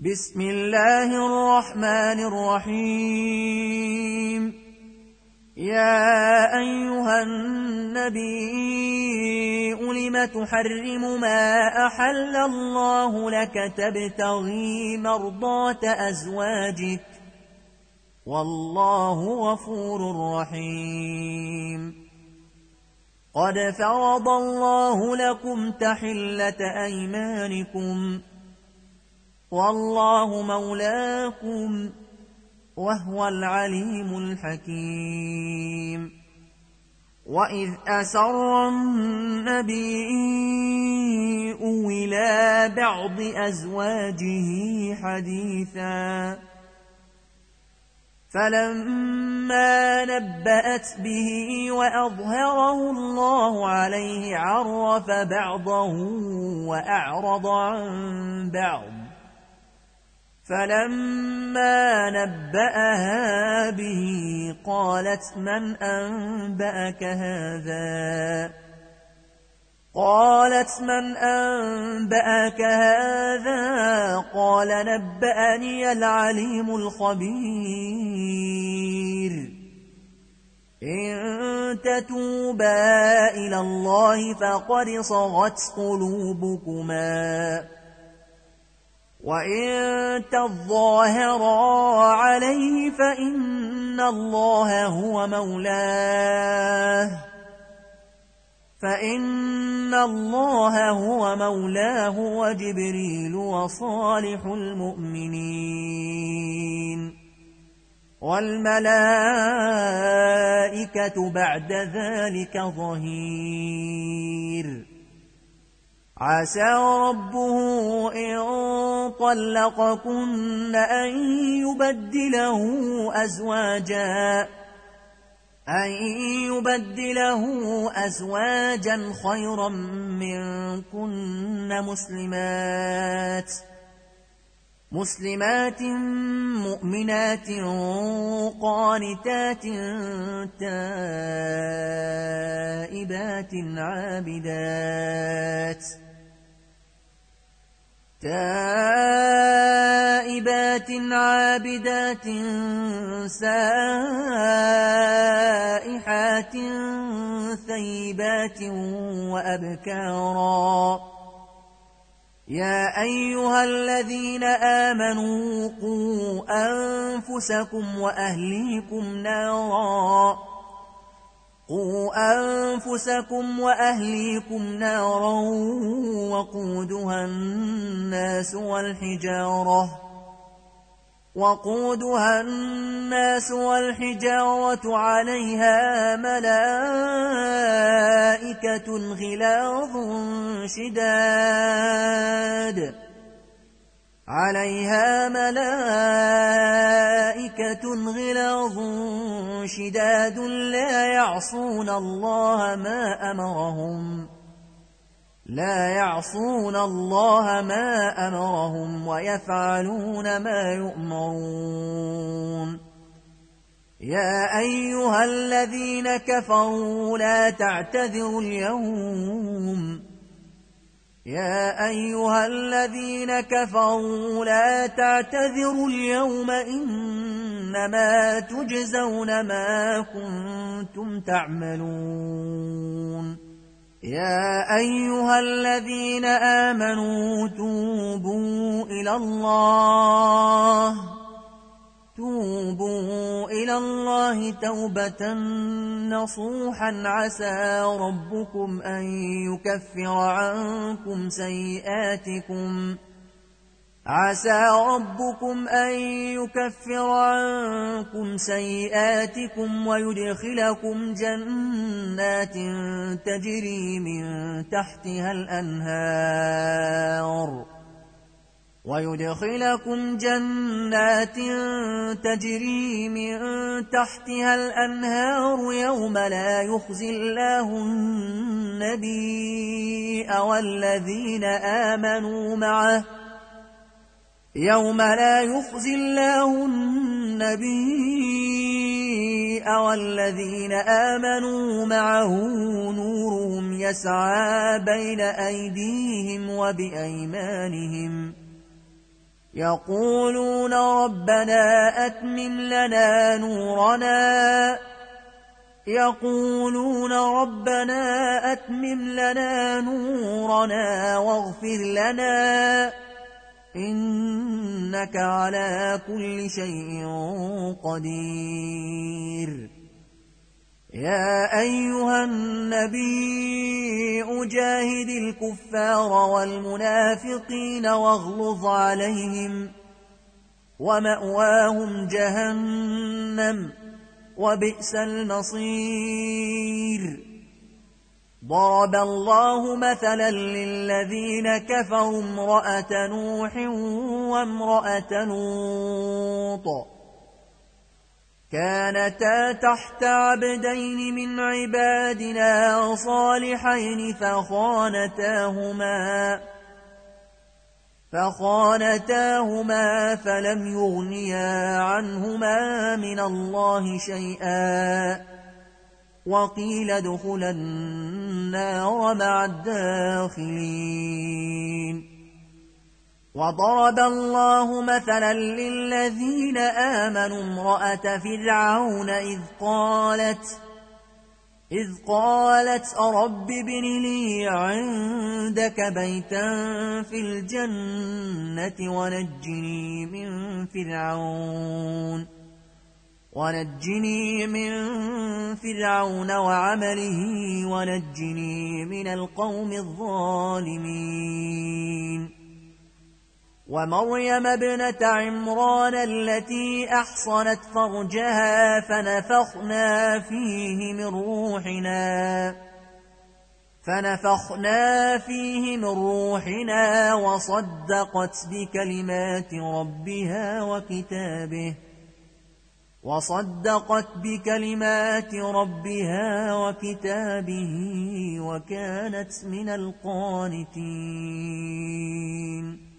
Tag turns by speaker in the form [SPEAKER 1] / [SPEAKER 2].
[SPEAKER 1] بسم الله الرحمن الرحيم. يا أيها النبي لم تحرم ما أحل الله لك تبتغي مرضات أزواجك والله غفور رحيم. قد فرض الله لكم تحلة أيمانكم والله مولاكم وهو العليم الحكيم. وإذ أسر النبي إلى بعض أزواجه حديثا فلما نبأت به وأظهره الله عليه عرف بعضه وأعرض عن بعض. فلما نبأها به قالت من أنبأك هذا؟ قال نبأني العليم الخبير. إن تتوبا إلى الله فقد صغت قلوبكما وإن تظاهرا عليه فإن الله هو مولاه وجبريل وصالح المؤمنين والملائكة بعد ذلك ظهير. عسى ربه إن طلقكن أن يبدله أزواجا خيرا منكن مسلمات مؤمنات قانتات تائبات عابدات سائحات ثيبات وأبكارا. يا أيها الذين آمنوا قوا أنفسكم وأهليكم نارا وقودها الناس والحجارة عليها ملائكة غلاظ شداد لا يعصون الله ما أمرهم ويفعلون ما يؤمرون. يا أيها الذين كفروا لا تعتذروا اليوم إنما تجزون ما كنتم تعملون. يا أيها الذين آمنوا توبوا إلى الله توبة نصوحا عسى ربكم أن يكفر عنكم سيئاتكم ويدخلكم جنات تجري من تحتها الأنهار يوم لا يخزي الله النبي والذين آمنوا معه نورهم يسعى بين أيديهم وبأيمانهم يقولون ربنا أتمم لنا نورنا واغفر لنا إنك على كل شيء قدير. يا أيها النبي جاهد الكفار والمنافقين واغلظ عليهم ومأواهم جهنم وبئس المصير. ضرب الله مثلا للذين كفروا امرأة نوح وامرأة لوط كانتا تحت عبدين من عبادنا صالحين فخانتاهما فلم يغنيا عنهما من الله شيئا وقيل ادخلا النار مع الداخلين. وضرب الله مثلا للذين آمنوا امرأة فرعون إذ قالت رب ابن لي عندك بيتا في الجنة ونجني من فرعون وعمله ونجني من القوم الظالمين. ومريم ابنة عمران التي أحصنت فرجها فنفخنا فيه من روحنا وصدقت بكلمات ربها وكتابه وكانت من القانتين.